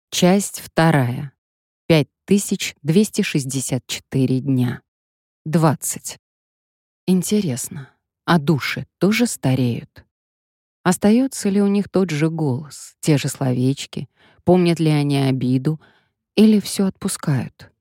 Часть вторая. 5264 дня. 20. Интересно, а души тоже стареют? Остается ли у них тот же голос, те же словечки, помнят ли они обиду или все отпускают?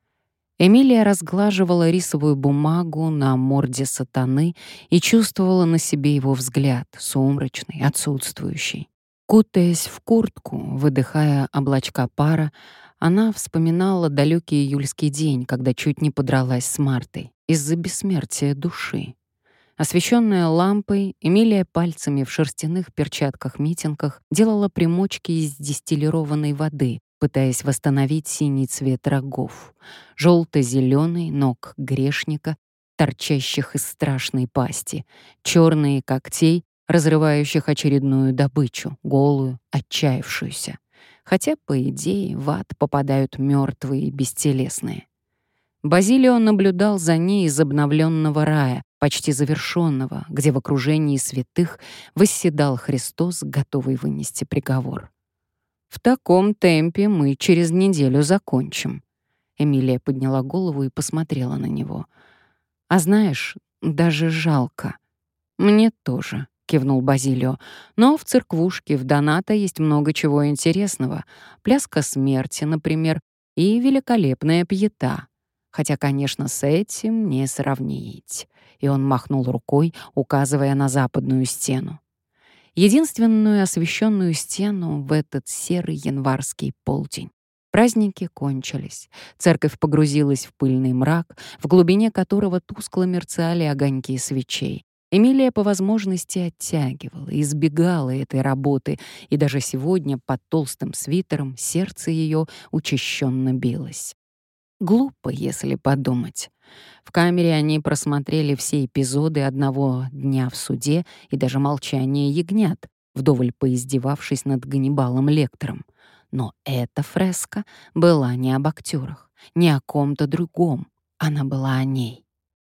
Эмилия разглаживала рисовую бумагу на морде сатаны и чувствовала на себе его взгляд, сумрачный, отсутствующий. Кутаясь в куртку, выдыхая облачка пара, она вспоминала далекий июльский день, когда чуть не подралась с Мартой из-за бессмертия души. Освещенная лампой, Эмилия пальцами в шерстяных перчатках-митингах делала примочки из дистиллированной воды, пытаясь восстановить синий цвет рогов, желто-зеленый ног грешника, торчащих из страшной пасти, черные когтей, разрывающих очередную добычу, голую, отчаявшуюся. Хотя, по идее, в ад попадают мертвые и бестелесные. Базилио наблюдал за ней из обновленного рая, почти завершенного, где в окружении святых восседал Христос, готовый вынести приговор. «В таком темпе мы через неделю закончим». Эмилия подняла голову и посмотрела на него. «А знаешь, даже жалко». «Мне тоже», — кивнул Базилио. «Но в церквушке в Донато есть много чего интересного. Пляска смерти, например, и великолепная пьета. Хотя, конечно, с этим не сравнить». И он махнул рукой, указывая на западную стену. Единственную освещенную стену в этот серый январский полдень. Праздники кончились. Церковь погрузилась в пыльный мрак, в глубине которого тускло мерцали огоньки свечей. Эмилия по возможности оттягивала, избегала этой работы, и даже сегодня под толстым свитером сердце ее учащенно билось. Глупо, если подумать. В камере они просмотрели все эпизоды одного дня в суде и даже молчание ягнят, вдоволь поиздевавшись над Ганнибалом Лектором. Но эта фреска была не об актерах, не о ком-то другом. Она была о ней.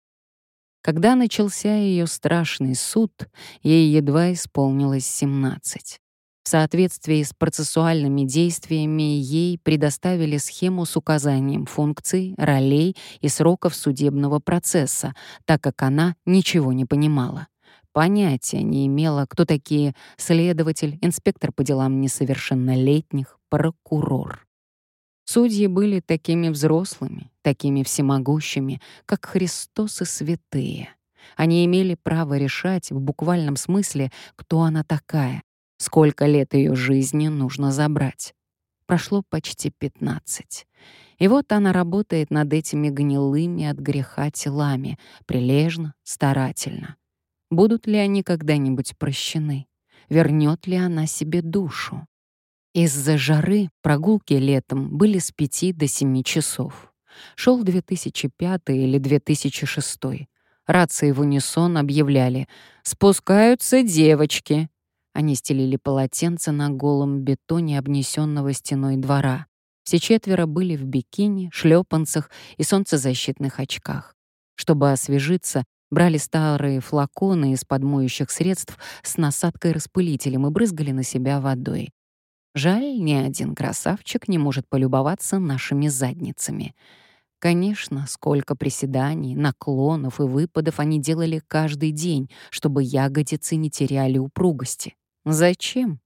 Когда начался ее страшный суд, ей едва исполнилось 17. В соответствии с процессуальными действиями ей предоставили схему с указанием функций, ролей и сроков судебного процесса, так как она ничего не понимала. Понятия не имела, кто такие следователь, инспектор по делам несовершеннолетних, прокурор. Судьи были такими взрослыми, такими всемогущими, как Христос и святые. Они имели право решать в буквальном смысле, кто она такая, сколько лет ее жизни нужно забрать. Прошло почти 15. И вот она работает над этими гнилыми от греха телами, прилежно, старательно. Будут ли они когда-нибудь прощены? Вернет ли она себе душу? Из-за жары прогулки летом были с 5 до 7 часов. Шел 2005 или 2006. Рации в унисон объявляли «Спускаются девочки». Они стелили полотенца на голом бетоне обнесенного стеной двора. Все четверо были в бикини, шлепанцах и солнцезащитных очках. Чтобы освежиться, брали старые флаконы из-под моющих средств с насадкой-распылителем и брызгали на себя водой. Жаль, ни один красавчик не может полюбоваться нашими задницами. Конечно, сколько приседаний, наклонов и выпадов они делали каждый день, чтобы ягодицы не теряли упругости. Зачем?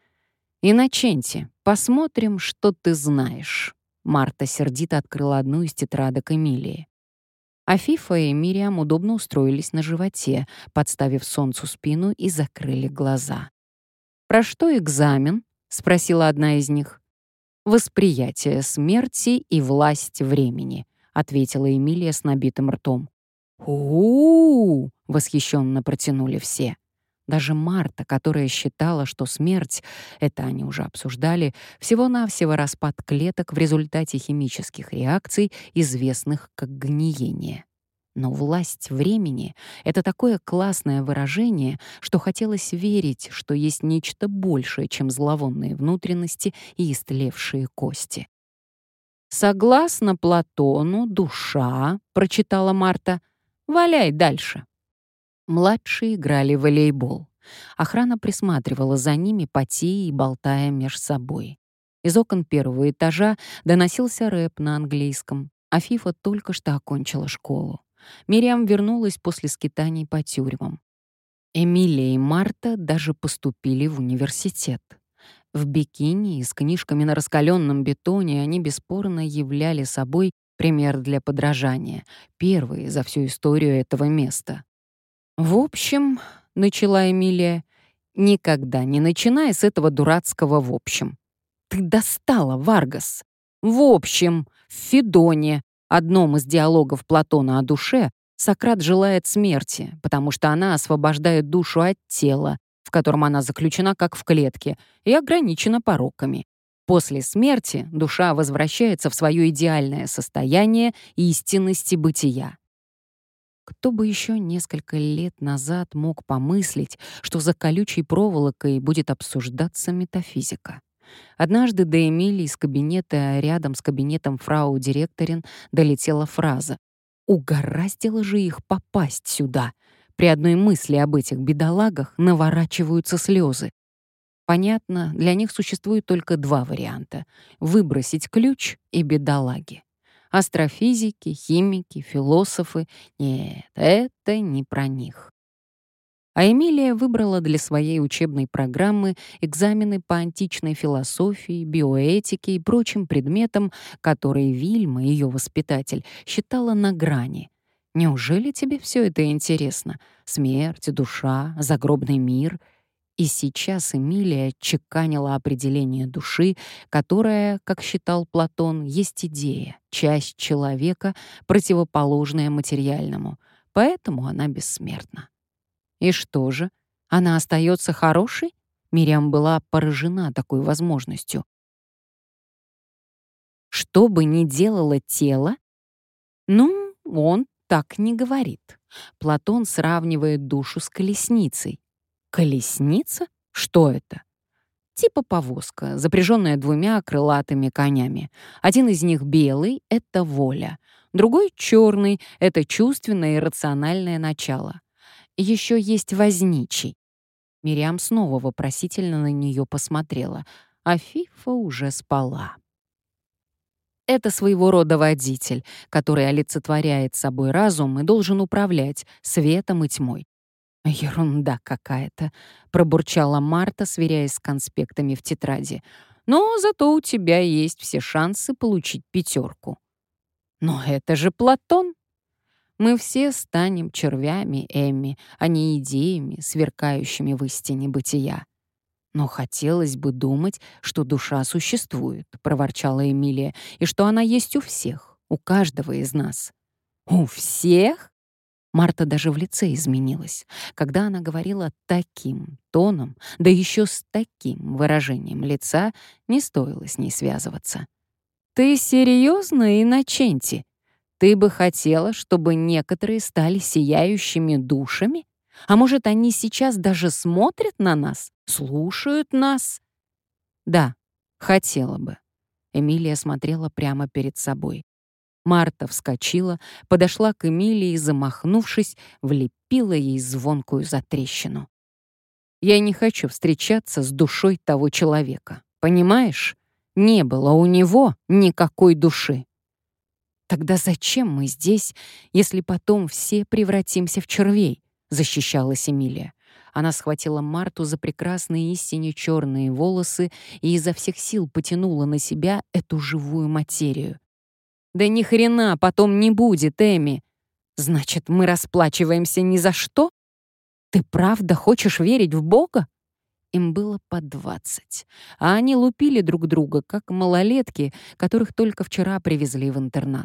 «Инноченти, посмотрим, что ты знаешь». Марта сердито открыла одну из тетрадок Эмилии. Афифа и Мириам удобно устроились на животе, подставив солнцу спину и закрыли глаза. «Про что экзамен?» — спросила одна из них. «Восприятие смерти и власть времени», — ответила Эмилия с набитым ртом. «У-у-у!» — восхищенно протянули все. Даже Марта, которая считала, что смерть, это они уже обсуждали, всего-навсего распад клеток в результате химических реакций, известных как гниение. Но власть времени — это такое классное выражение, что хотелось верить, что есть нечто большее, чем зловонные внутренности и истлевшие кости. «Согласно Платону, душа», — прочитала Марта, — «валяй дальше». Младшие играли в волейбол. Охрана присматривала за ними, потея и болтая меж собой. Из окон первого этажа доносился рэп на английском. Афифа только что окончила школу. Мириам вернулась после скитаний по тюрьмам. Эмилия и Марта даже поступили в университет. В бикини и с книжками на раскаленном бетоне они бесспорно являли собой пример для подражания, первые за всю историю этого места. «В общем», — начала Эмилия, — «никогда не начинай с этого дурацкого «в общем». Ты достала, Варгас. В общем, в Федоне, одном из диалогов Платона о душе, Сократ желает смерти, потому что она освобождает душу от тела, в котором она заключена как в клетке, и ограничена пороками. После смерти душа возвращается в свое идеальное состояние истинности бытия. Кто бы еще несколько лет назад мог помыслить, что за колючей проволокой будет обсуждаться метафизика? Однажды до Эмилии из кабинета рядом с кабинетом фрау-директорин долетела фраза: «Угораздило же их попасть сюда». При одной мысли об этих бедолагах наворачиваются слезы. Понятно, для них существует только два варианта — выбросить ключ и бедолаги. Астрофизики, химики, философы — нет, это не про них. А Эмилия выбрала для своей учебной программы экзамены по античной философии, биоэтике и прочим предметам, которые Вильма, ее воспитатель, считала на грани. Неужели тебе все это интересно? Смерть, душа, загробный мир? И сейчас Эмилия чеканила определение души, которая, как считал Платон, есть идея, часть человека, противоположная материальному. Поэтому она бессмертна. И что же? Она остается хорошей? Мириам была поражена такой возможностью. Что бы ни делало тело? Ну, он так не говорит. Платон сравнивает душу с колесницей. Колесница? Что это? Типа повозка, запряженная двумя крылатыми конями. Один из них белый — это воля. Другой — черный — это чувственное и рациональное начало. Еще есть возничий. Мириам снова вопросительно на нее посмотрела, а Фифа уже спала. Это своего рода водитель, который олицетворяет собой разум и должен управлять светом и тьмой. «Ерунда какая-то», — пробурчала Марта, сверяясь с конспектами в тетради. «Но зато у тебя есть все шансы получить 5. «Но это же Платон!» Мы все станем червями, Эмми, а не идеями, сверкающими в истине бытия. «Но хотелось бы думать, что душа существует», — проворчала Эмилия, «и что она есть у всех, у каждого из нас». «У всех?» Марта даже в лице изменилась. Когда она говорила таким тоном, да еще с таким выражением лица, не стоило с ней связываться. «Ты серьезно, Инноченти? Ты бы хотела, чтобы некоторые стали сияющими душами? А может, они сейчас даже смотрят на нас, слушают нас?» «Да, хотела бы». Эмилия смотрела прямо перед собой. Марта вскочила, подошла к Эмилии и, замахнувшись, влепила ей звонкую затрещину. «Я не хочу встречаться с душой того человека. Понимаешь? Не было у него никакой души». «Тогда зачем мы здесь, если потом все превратимся в червей?» — защищалась Эмилия. Она схватила Марту за прекрасные истине черные волосы и изо всех сил потянула на себя эту живую материю. «Да ни хрена потом не будет, Эми. Значит, мы расплачиваемся ни за что? Ты правда хочешь верить в Бога?» Им было по 20, а они лупили друг друга, как малолетки, которых только вчера привезли в интернат.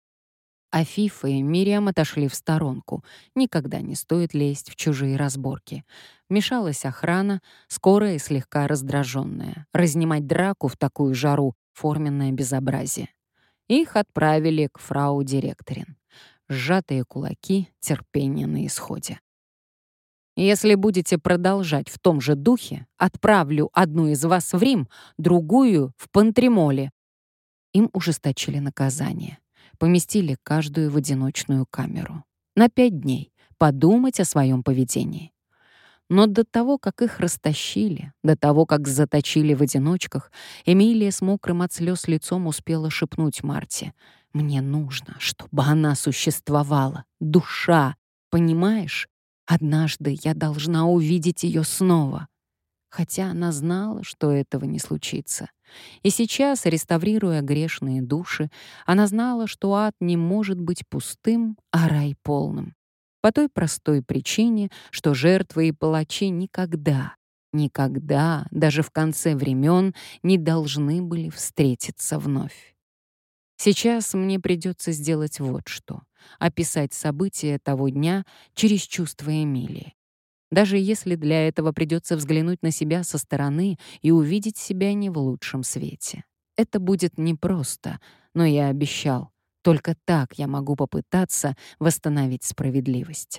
Афифа и Мириам отошли в сторонку. Никогда не стоит лезть в чужие разборки. Вмешалась охрана, скорая и слегка раздраженная. Разнимать драку в такую жару — форменное безобразие. Их отправили к фрау-директорин. Сжатые кулаки, терпение на исходе. «Если будете продолжать в том же духе, отправлю одну из вас в Рим, другую — в Пантремоле». Им ужесточили наказание. Поместили каждую в одиночную камеру. На 5 дней подумать о своем поведении. Но до того, как их растащили, до того, как заточили в одиночках, Эмилия с мокрым от слез лицом успела шепнуть Марте: «Мне нужно, чтобы она существовала, душа, понимаешь? Однажды я должна увидеть ее снова». Хотя она знала, что этого не случится. И сейчас, реставрируя грешные души, она знала, что ад не может быть пустым, а рай полным. По той простой причине, что жертвы и палачи никогда, никогда, даже в конце времен, не должны были встретиться вновь. Сейчас мне придется сделать вот что: описать события того дня через чувства Эмилии. Даже если для этого придется взглянуть на себя со стороны и увидеть себя не в лучшем свете. Это будет непросто, но я обещал. Только так я могу попытаться восстановить справедливость.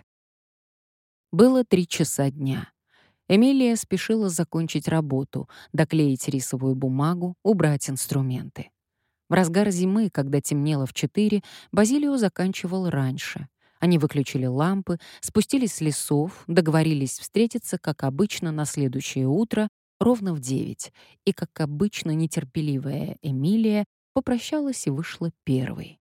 Было 3 часа дня. Эмилия спешила закончить работу, доклеить рисовую бумагу, убрать инструменты. В разгар зимы, когда темнело в 4, Базилио заканчивал раньше. Они выключили лампы, спустились с лесов, договорились встретиться, как обычно, на следующее утро, ровно в 9. И, как обычно, нетерпеливая Эмилия попрощалась и вышла первой.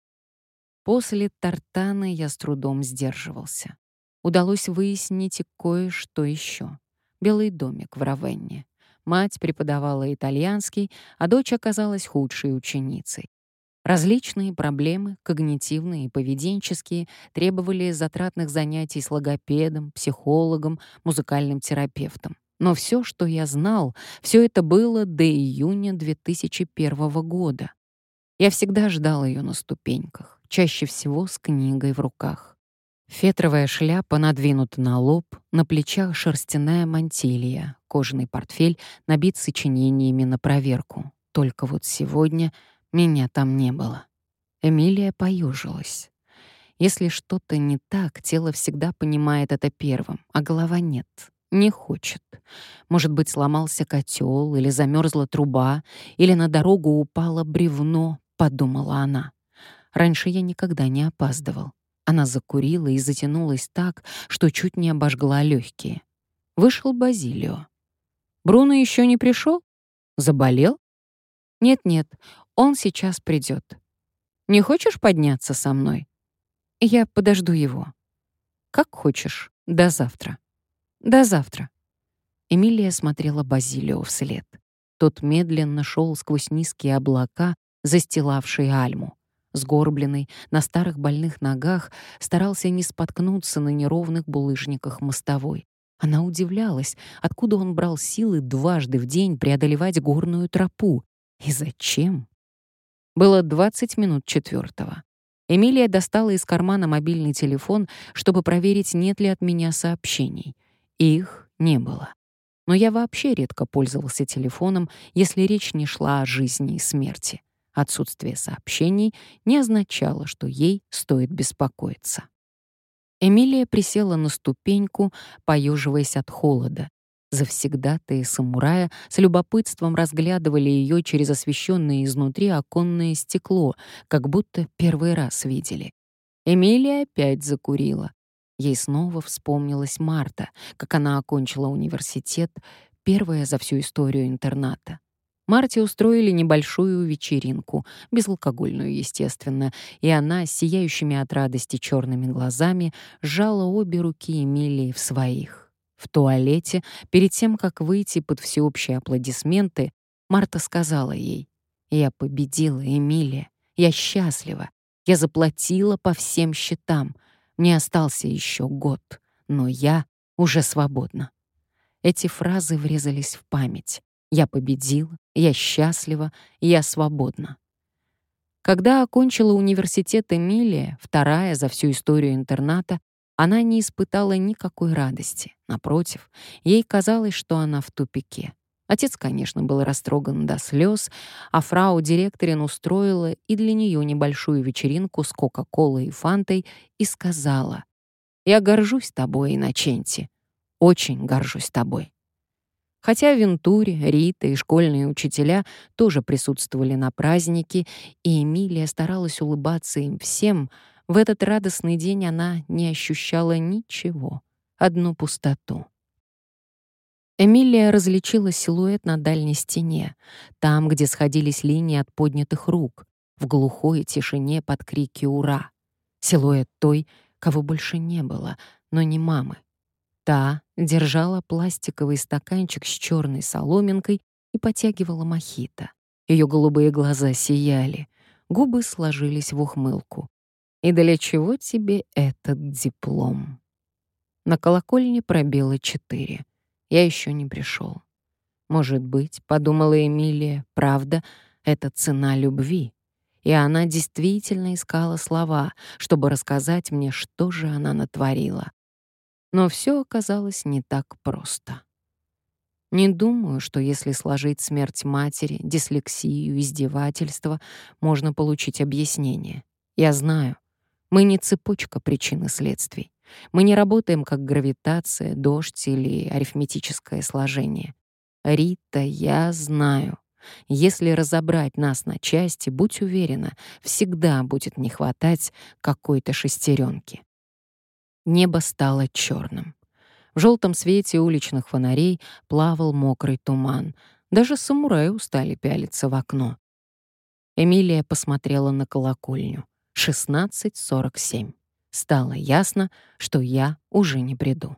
После Тартана я с трудом сдерживался. Удалось выяснить и кое-что еще. Белый домик в Равенне. Мать преподавала итальянский, а дочь оказалась худшей ученицей. Различные проблемы, когнитивные и поведенческие, требовали затратных занятий с логопедом, психологом, музыкальным терапевтом. Но все, что я знал, все это было до июня 2001 года. Я всегда ждал ее на ступеньках, чаще всего с книгой в руках. Фетровая шляпа надвинута на лоб, на плечах шерстяная мантилья, кожаный портфель набит сочинениями на проверку. Только вот сегодня меня там не было. Эмилия поюжилась. Если что-то не так, тело всегда понимает это первым, а голова нет, не хочет. Может быть, сломался котел, или замерзла труба, или на дорогу упало бревно, подумала она. Раньше я никогда не опаздывал. Она закурила и затянулась так, что чуть не обожгла легкие. Вышел Базилио. «Бруно еще не пришел? Заболел?» «Нет-нет, он сейчас придет. Не хочешь подняться со мной? Я подожду его». «Как хочешь. До завтра». «До завтра». Эмилия смотрела Базилио вслед. Тот медленно шел сквозь низкие облака, застилавшие Альму. Сгорбленный, на старых больных ногах, старался не споткнуться на неровных булыжниках мостовой. Она удивлялась, откуда он брал силы дважды в день преодолевать горную тропу. И зачем? Было 20 минут 4. Эмилия достала из кармана мобильный телефон, чтобы проверить, нет ли от меня сообщений. Их не было. Но я вообще редко пользовался телефоном, если речь не шла о жизни и смерти. Отсутствие сообщений не означало, что ей стоит беспокоиться. Эмилия присела на ступеньку, поеживаясь от холода. Завсегдатаи самурая с любопытством разглядывали ее через освещенное изнутри оконное стекло, как будто первый раз видели. Эмилия опять закурила. Ей снова вспомнилась Марта, как она окончила университет, первая за всю историю интерната. Марте устроили небольшую вечеринку, безалкогольную, естественно, и она, с сияющими от радости черными глазами, сжала обе руки Эмилии в своих. В туалете, перед тем, как выйти под всеобщие аплодисменты, Марта сказала ей: «Я победила, Эмилия, я счастлива, я заплатила по всем счетам, мне остался еще год, но я уже свободна». Эти фразы врезались в память. «Я победила, я счастлива, я свободна». Когда окончила университет Эмилия, вторая за всю историю интерната, она не испытала никакой радости. Напротив, ей казалось, что она в тупике. Отец, конечно, был растроган до слез, а фрау-директорин устроила и для нее небольшую вечеринку с Кока-Колой и Фантой и сказала: «Я горжусь тобой, Инноченти, очень горжусь тобой». Хотя Вентури, Рита и школьные учителя тоже присутствовали на празднике, и Эмилия старалась улыбаться им всем, в этот радостный день она не ощущала ничего, одну пустоту. Эмилия различила силуэт на дальней стене, там, где сходились линии от поднятых рук, в глухой тишине под крики «Ура!». Силуэт той, кого больше не было, но не мамы. Та держала пластиковый стаканчик с черной соломинкой и потягивала мохито. Ее голубые глаза сияли, губы сложились в ухмылку. «И для чего тебе этот диплом?» На колокольне пробило 4. Я еще не пришел. Может быть, подумала Эмилия, правда, это цена любви. И она действительно искала слова, чтобы рассказать мне, что же она натворила. Но все оказалось не так просто. Не думаю, что если сложить смерть матери, дислексию, издевательство, можно получить объяснение. Я знаю, мы не цепочка причин и следствий. Мы не работаем как гравитация, дождь или арифметическое сложение. Рита, я знаю. Если разобрать нас на части, будь уверена, всегда будет не хватать какой-то шестеренки. Небо стало черным. В желтом свете уличных фонарей плавал мокрый туман. Даже самураи устали пялиться в окно. Эмилия посмотрела на колокольню. 16:47. Стало ясно, что я уже не приду.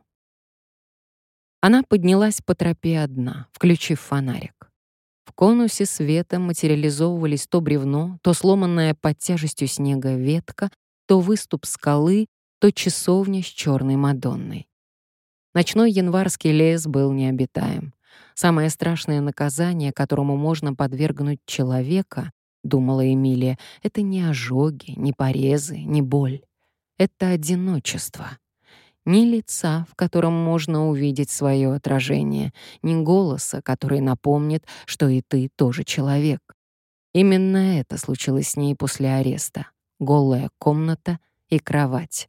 Она поднялась по тропе одна, включив фонарик. В конусе света материализовывались то бревно, то сломанная под тяжестью снега ветка, то выступ скалы, то часовня с черной Мадонной. Ночной январский лес был необитаем. Самое страшное наказание, которому можно подвергнуть человека, думала Эмилия, это не ожоги, не порезы, не боль. Это одиночество. Ни лица, в котором можно увидеть свое отражение, ни голоса, который напомнит, что и ты тоже человек. Именно это случилось с ней после ареста. Голая комната и кровать.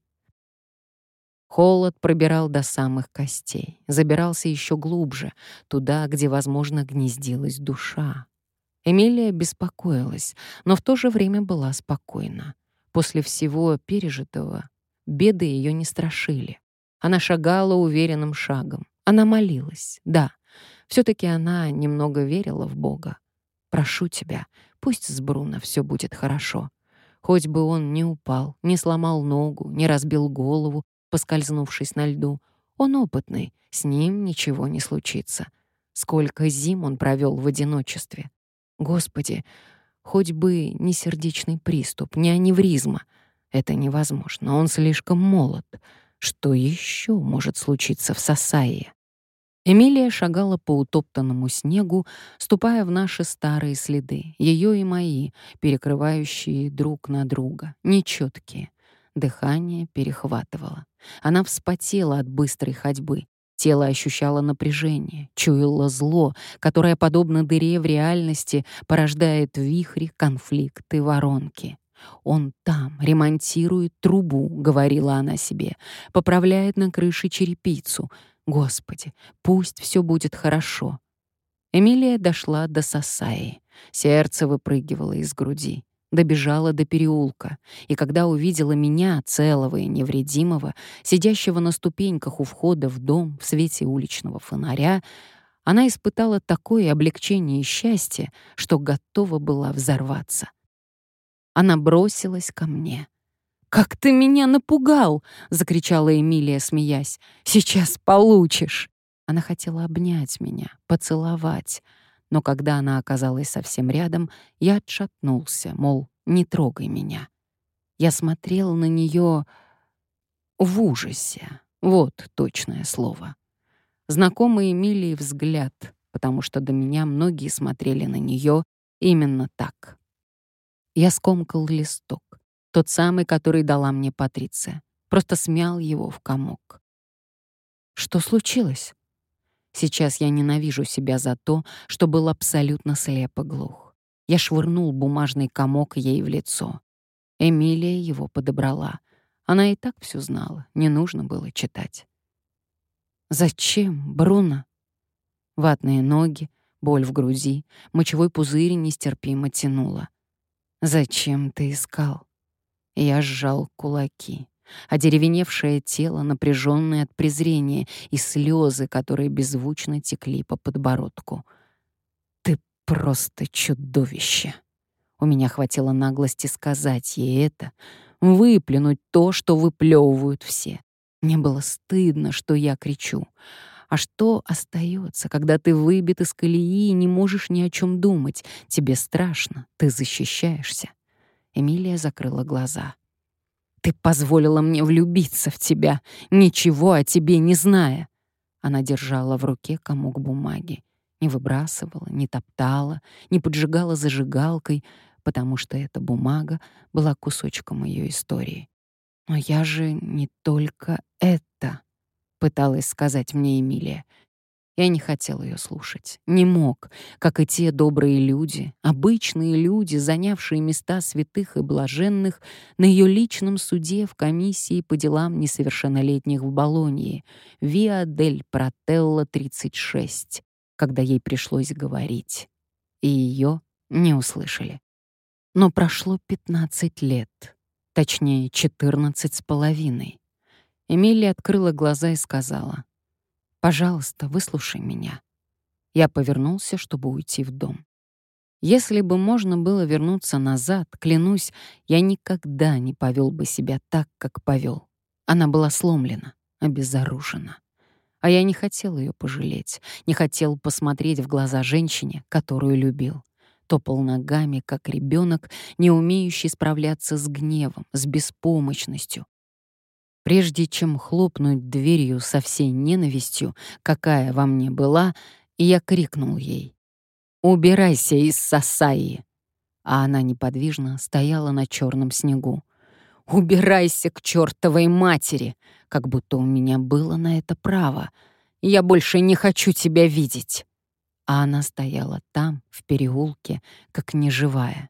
Холод пробирал до самых костей, забирался еще глубже, туда, где, возможно, гнездилась душа. Эмилия беспокоилась, но в то же время была спокойна. После всего пережитого беды ее не страшили. Она шагала уверенным шагом. Она молилась, да. Все-таки она немного верила в Бога. «Прошу тебя, пусть с Бруно все будет хорошо. Хоть бы он не упал, не сломал ногу, не разбил голову, поскользнувшись на льду. Он опытный, с ним ничего не случится. Сколько зим он провел в одиночестве. Господи, хоть бы не сердечный приступ, не аневризма. Это невозможно, он слишком молод. Что еще может случиться в Сасайе?» Эмилия шагала по утоптанному снегу, ступая в наши старые следы, ее и мои, перекрывающие друг на друга, нечеткие. Дыхание перехватывало. Она вспотела от быстрой ходьбы. Тело ощущало напряжение, чуяло зло, которое, подобно дыре в реальности, порождает вихри, конфликты, воронки. «Он там, ремонтирует трубу», — говорила она себе, «поправляет на крыше черепицу. Господи, пусть все будет хорошо». Эмилия дошла до Сасаи. Сердце выпрыгивало из груди. Добежала до переулка, и когда увидела меня, целого и невредимого, сидящего на ступеньках у входа в дом в свете уличного фонаря, она испытала такое облегчение и счастье, что готова была взорваться. Она бросилась ко мне. «Как ты меня напугал!» — закричала Эмилия, смеясь. «Сейчас получишь!» Она хотела обнять меня, поцеловать. Но когда она оказалась совсем рядом, я отшатнулся, мол, не трогай меня. Я смотрел на нее в ужасе. Вот точное слово. Знакомый Эмилии взгляд, потому что до меня многие смотрели на нее именно так. Я скомкал листок, тот самый, который дала мне Патриция. Просто смял его в комок. Что случилось? Сейчас я ненавижу себя за то, что был абсолютно слеп и глух. Я швырнул бумажный комок ей в лицо. Эмилия его подобрала. Она и так все знала, не нужно было читать. «Зачем, Бруно?» Ватные ноги, боль в груди, мочевой пузырь нестерпимо тянуло. «Зачем ты искал?» Я сжал кулаки. одеревеневшее тело, напряженное от презрения, и слезы, которые беззвучно текли по подбородку. «Ты просто чудовище!» У меня хватило наглости сказать ей это, выплюнуть то, что выплевывают все. Мне было стыдно, что я кричу. А что остается, когда ты выбит из колеи и не можешь ни о чем думать? Тебе страшно, ты защищаешься. Эмилия закрыла глаза. «Ты позволила мне влюбиться в тебя, ничего о тебе не зная». Она держала в руке комок бумаги. Не выбрасывала, не топтала, не поджигала зажигалкой, потому что эта бумага была кусочком ее истории. «Но я же не только это», — пыталась сказать мне Эмилия. Я не хотел ее слушать, не мог, как и те добрые люди, обычные люди, занявшие места святых и блаженных на ее личном суде в комиссии по делам несовершеннолетних в Болонье, Виа дель Прателло 36, когда ей пришлось говорить. И ее не услышали. Но прошло 15 лет, точнее 14 с половиной. Эмилия открыла глаза и сказала: «Пожалуйста, выслушай меня». Я повернулся, чтобы уйти в дом. Если бы можно было вернуться назад, клянусь, я никогда не повел бы себя так, как повел. Она была сломлена, обезоружена. А я не хотел ее пожалеть, не хотел посмотреть в глаза женщине, которую любил. Топал ногами, как ребенок, не умеющий справляться с гневом, с беспомощностью. Прежде чем хлопнуть дверью со всей ненавистью, какая во мне была, я крикнул ей: «Убирайся из Сасаи!» А она неподвижно стояла на черном снегу. «Убирайся к чертовой матери!» Как будто у меня было на это право. «Я больше не хочу тебя видеть!» А она стояла там, в переулке, как неживая.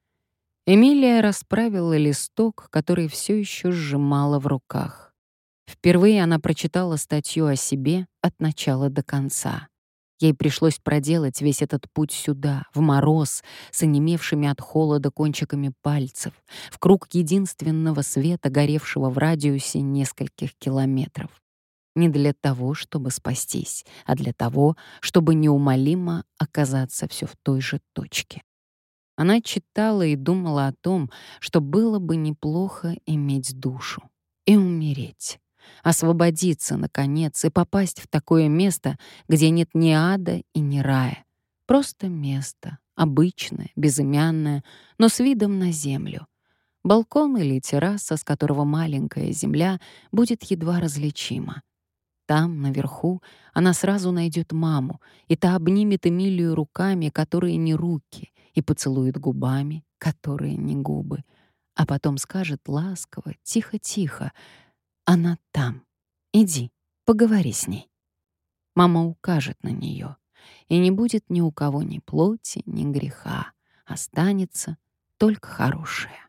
Эмилия расправила листок, который все еще сжимала в руках. Впервые она прочитала статью о себе от начала до конца. Ей пришлось проделать весь этот путь сюда, в мороз, с онемевшими от холода кончиками пальцев, в круг единственного света, горевшего в радиусе нескольких километров. Не для того, чтобы спастись, а для того, чтобы неумолимо оказаться все в той же точке. Она читала и думала о том, что было бы неплохо иметь душу и умереть, освободиться, наконец, и попасть в такое место, где нет ни ада и ни рая. Просто место, обычное, безымянное, но с видом на землю. Балкон или терраса, с которого маленькая земля будет едва различима. Там, наверху, она сразу найдет маму, и та обнимет Эмилию руками, которые не руки, и поцелует губами, которые не губы, а потом скажет ласково, тихо-тихо: «Она там. Иди, поговори с ней». Мама укажет на нее, и не будет ни у кого ни плоти, ни греха. Останется только хорошее.